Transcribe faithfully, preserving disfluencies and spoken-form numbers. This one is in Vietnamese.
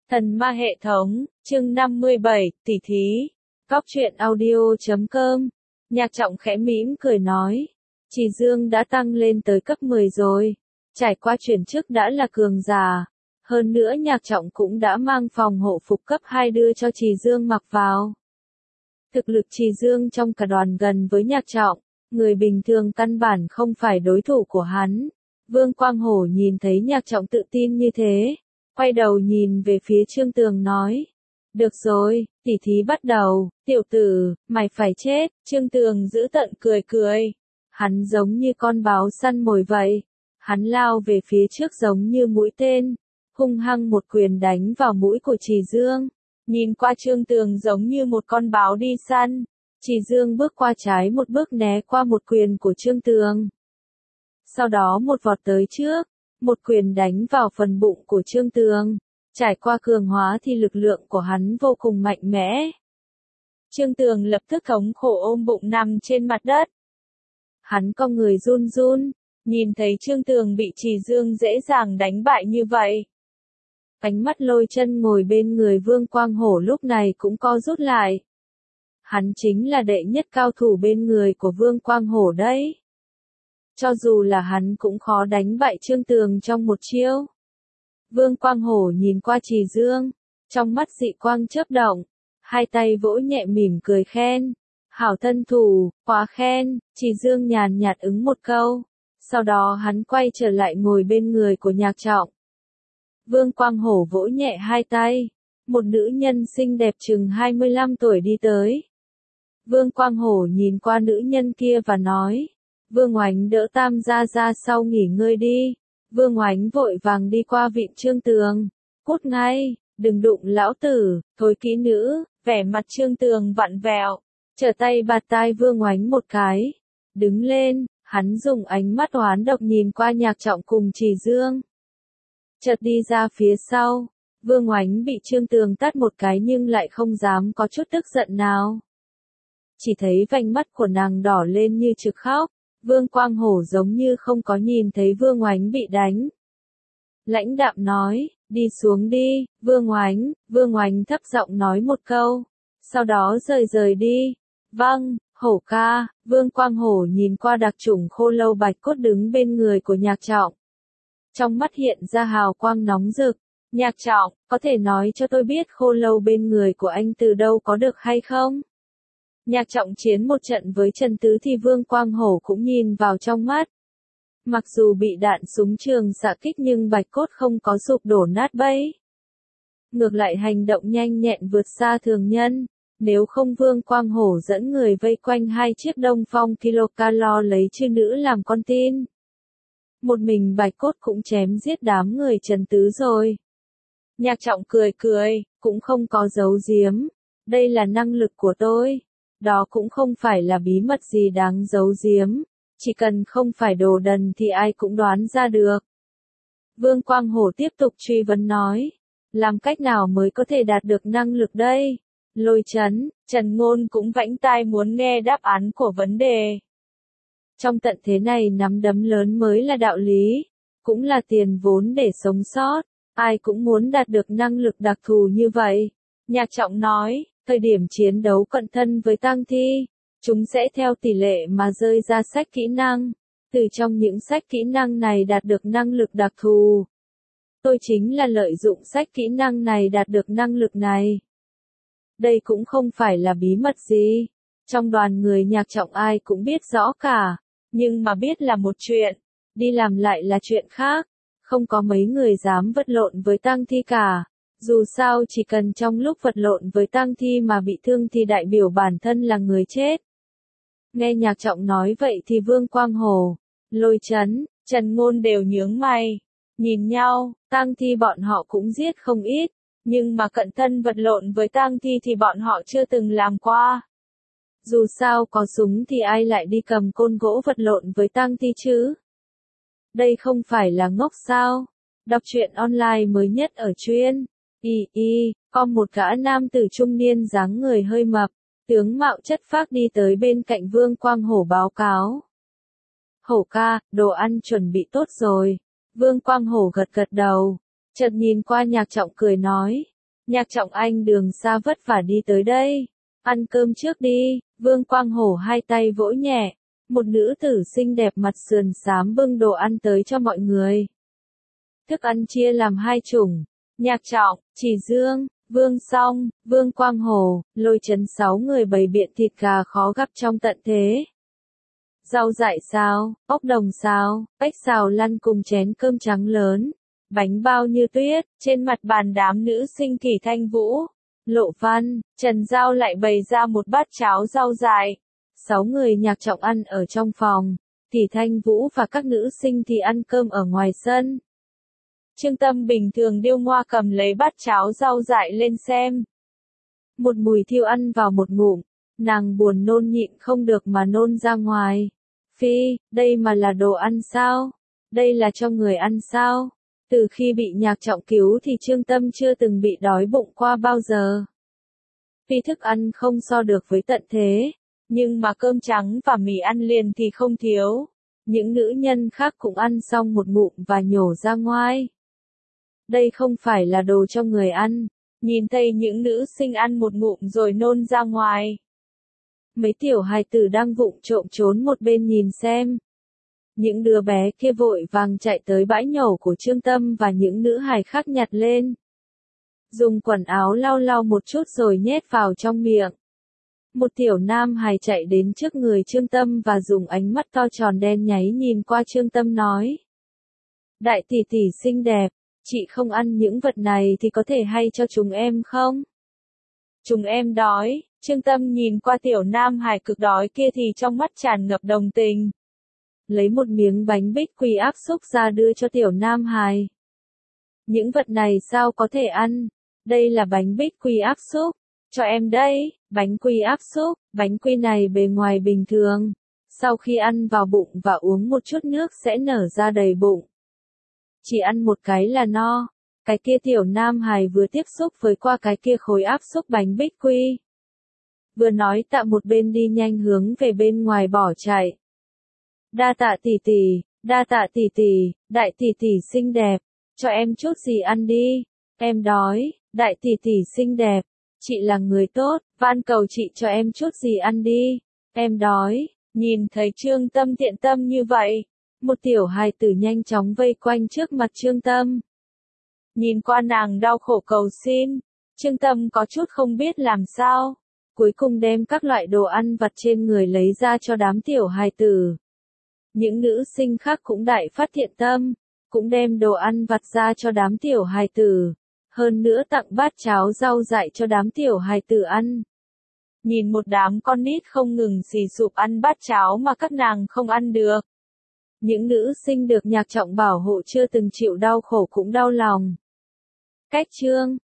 Thần ma hệ thống, chương năm mươi bảy, tỷ thí. Góc truyện audio chấm com. Nhạc Trọng khẽ mỉm cười nói. Trì Dương đã tăng lên tới cấp mười rồi. Trải qua chuyển chức đã là cường giả. Hơn nữa Nhạc Trọng cũng đã mang phòng hộ phục cấp hai đưa cho Trì Dương mặc vào. Thực lực Trì Dương trong cả đoàn gần với Nhạc Trọng. Người bình thường căn bản không phải đối thủ của hắn. Vương Quang Hổ nhìn thấy Nhạc Trọng tự tin như thế. Quay đầu nhìn về phía Trương Tường nói. Được rồi, tỉ thí bắt đầu, tiểu tử, mày phải chết. Trương Tường giữ tận cười cười. Hắn giống như con báo săn mồi vậy. Hắn lao về phía trước giống như mũi tên. Hung hăng một quyền đánh vào mũi của Trì Dương. Nhìn qua Trương Tường giống như một con báo đi săn. Trì Dương bước qua trái một bước né qua một quyền của Trương Tường. Sau đó một vọt tới trước. Một quyền đánh vào phần bụng của Trương Tường. Trải qua cường hóa thì lực lượng của hắn vô cùng mạnh mẽ. Trương Tường lập tức thống khổ ôm bụng nằm trên mặt đất. Hắn cong người run run, nhìn thấy Trương Tường bị Trì Dương dễ dàng đánh bại như vậy. Ánh mắt Lôi Chân ngồi bên người Vương Quang Hổ lúc này cũng co rút lại. Hắn chính là đệ nhất cao thủ bên người của Vương Quang Hổ đấy. Cho dù là hắn cũng khó đánh bại Trương Tường trong một chiêu. Vương Quang Hổ nhìn qua Trì Dương, trong mắt dị quang chớp động, hai tay vỗ nhẹ mỉm cười khen. Hảo thân thủ, quá khen. Trì Dương nhàn nhạt ứng một câu, sau đó hắn quay trở lại ngồi bên người của Nhạc Trọng. Vương Quang Hổ vỗ nhẹ hai tay, một nữ nhân xinh đẹp chừng hai mươi lăm tuổi đi tới. Vương Quang Hổ nhìn qua nữ nhân kia và nói. Vương Oánh đỡ Tam gia ra sau nghỉ ngơi đi. Vương Oánh vội vàng đi qua vịn Trương Tường. Cút ngay, đừng đụng lão tử, thối kỹ nữ. Vẻ mặt Trương Tường vặn vẹo, trở tay bạt tai Vương Oánh một cái. Đứng lên, hắn dùng ánh mắt oán độc nhìn qua Nhạc Trọng cùng Trì Dương. Chợt đi ra phía sau. Vương Oánh bị Trương Tường tát một cái nhưng lại không dám có chút tức giận nào. Chỉ thấy vành mắt của nàng đỏ lên như trực khóc. Vương Quang Hổ giống như không có nhìn thấy Vương Oánh bị đánh. Lãnh đạm nói, đi xuống đi, Vương Oánh. Vương Oánh thấp giọng nói một câu, sau đó rời rời đi. Vâng, Hổ ca. Vương Quang Hổ nhìn qua đặc chủng khô lâu bạch cốt đứng bên người của Nhạc Trọng. Trong mắt hiện ra hào quang nóng rực. Nhạc Trọng, có thể nói cho tôi biết khô lâu bên người của anh từ đâu có được hay không? Nhạc Trọng chiến một trận với Trần Tứ thì Vương Quang Hổ cũng nhìn vào trong mắt. Mặc dù bị đạn súng trường xạ kích nhưng bạch cốt không có sụp đổ nát bấy. Ngược lại hành động nhanh nhẹn vượt xa thường nhân. Nếu không Vương Quang Hổ dẫn người vây quanh hai chiếc Đông Phong Kilocalo lấy chư nữ làm con tin. Một mình bạch cốt cũng chém giết đám người Trần Tứ rồi. Nhạc Trọng cười cười, cũng không có giấu giếm. Đây là năng lực của tôi. Đó cũng không phải là bí mật gì đáng giấu giếm, chỉ cần không phải đồ đần thì ai cũng đoán ra được. Vương Quang Hổ tiếp tục truy vấn nói, làm cách nào mới có thể đạt được năng lực đây? Lôi Chấn, Trần Ngôn cũng vãnh tai muốn nghe đáp án của vấn đề. Trong tận thế này nắm đấm lớn mới là đạo lý, cũng là tiền vốn để sống sót, ai cũng muốn đạt được năng lực đặc thù như vậy. Nhạc Trọng nói. Thời điểm chiến đấu cận thân với tang thi, chúng sẽ theo tỷ lệ mà rơi ra sách kỹ năng. Từ trong những sách kỹ năng này đạt được năng lực đặc thù. Tôi chính là lợi dụng sách kỹ năng này đạt được năng lực này. Đây cũng không phải là bí mật gì. Trong đoàn người Nhạc Trọng ai cũng biết rõ cả. Nhưng mà biết là một chuyện, đi làm lại là chuyện khác. Không có mấy người dám vật lộn với tang thi cả. Dù sao chỉ cần trong lúc vật lộn với tang thi mà bị thương thì đại biểu bản thân là người chết. Nghe Nhạc Trọng nói vậy thì Vương Quang Hổ, Lôi Chấn, Trần Ngôn đều nhướng mày. Nhìn nhau, tang thi bọn họ cũng giết không ít. Nhưng mà cận thân vật lộn với tang thi thì bọn họ chưa từng làm qua. Dù sao có súng thì ai lại đi cầm côn gỗ vật lộn với tang thi chứ? Đây không phải là ngốc sao? Đọc truyện online mới nhất ở chuyên. Y y, có một gã nam tử trung niên dáng người hơi mập, tướng mạo chất phác đi tới bên cạnh Vương Quang Hổ báo cáo. Hổ ca, đồ ăn chuẩn bị tốt rồi. Vương Quang Hổ gật gật đầu, chợt nhìn qua Nhạc Trọng cười nói, Nhạc Trọng Anh đường xa vất vả đi tới đây. Ăn cơm trước đi, Vương Quang Hổ hai tay vỗ nhẹ. Một nữ tử xinh đẹp mặt sườn xám bưng đồ ăn tới cho mọi người. Thức ăn chia làm hai chủng. Nhạc Trọng, Chỉ Dương, Vương Song, Vương Quang Hổ, Lôi Chấn sáu người bày biện thịt gà khó gặp trong tận thế. Rau dại xào, ốc đồng xào, ếch xào lăn cùng chén cơm trắng lớn. Bánh bao như tuyết, trên mặt bàn đám nữ sinh Kỷ Thanh Vũ, Lộ Văn, Trần Giao lại bày ra một bát cháo rau dại. Sáu người Nhạc Trọng ăn ở trong phòng, Kỷ Thanh Vũ và các nữ sinh thì ăn cơm ở ngoài sân. Trương Tâm bình thường điêu ngoa cầm lấy bát cháo rau dại lên xem. Một mùi thiêu ăn vào một ngụm, nàng buồn nôn nhịn không được mà nôn ra ngoài. Phi, đây mà là đồ ăn sao? Đây là cho người ăn sao? Từ khi bị Nhạc Trọng cứu thì Trương Tâm chưa từng bị đói bụng qua bao giờ. Phi thức ăn không so được với tận thế, nhưng mà cơm trắng và mì ăn liền thì không thiếu. Những nữ nhân khác cũng ăn xong một ngụm và nhổ ra ngoài. Đây không phải là đồ cho người ăn. Nhìn thấy những nữ sinh ăn một ngụm rồi nôn ra ngoài. Mấy tiểu hài tử đang vụng trộm trốn một bên nhìn xem. Những đứa bé kia vội vàng chạy tới bãi nhổ của Trương Tâm và những nữ hài khác nhặt lên. Dùng quần áo lau lau một chút rồi nhét vào trong miệng. Một tiểu nam hài chạy đến trước người Trương Tâm và dùng ánh mắt to tròn đen nháy nhìn qua Trương Tâm nói. Đại tỷ tỷ xinh đẹp, chị không ăn những vật này thì có thể hay cho chúng em không? Chúng em đói. Trương Tâm nhìn qua tiểu nam hài cực đói kia thì trong mắt tràn ngập đồng tình. Lấy một miếng bánh bích quy áp xúc ra đưa cho tiểu nam hài. Những vật này sao có thể ăn? Đây là bánh bích quy áp xúc. Cho em đây, bánh quy áp xúc. Bánh quy này bề ngoài bình thường. Sau khi ăn vào bụng và uống một chút nước sẽ nở ra đầy bụng. Chỉ ăn một cái là no. Cái kia tiểu nam hài vừa tiếp xúc với qua cái kia khối áp xúc bánh bích quy. Vừa nói tạ một bên đi nhanh hướng về bên ngoài bỏ chạy. Đa tạ tỷ tỷ, đa tạ tỷ tỷ, đại tỷ tỷ xinh đẹp, cho em chút gì ăn đi, em đói, đại tỷ tỷ xinh đẹp, chị là người tốt, van cầu chị cho em chút gì ăn đi, em đói. Nhìn thấy Trương Tâm thiện tâm như vậy, một tiểu hài tử nhanh chóng vây quanh trước mặt Trương Tâm. Nhìn qua nàng đau khổ cầu xin, Trương Tâm có chút không biết làm sao, cuối cùng đem các loại đồ ăn vặt trên người lấy ra cho đám tiểu hài tử. Những nữ sinh khác cũng đại phát thiện tâm, cũng đem đồ ăn vặt ra cho đám tiểu hài tử, hơn nữa tặng bát cháo rau dại cho đám tiểu hài tử ăn. Nhìn một đám con nít không ngừng xì sụp ăn bát cháo mà các nàng không ăn được. Những nữ sinh được Nhạc Trọng bảo hộ chưa từng chịu đau khổ cũng đau lòng. Cách chương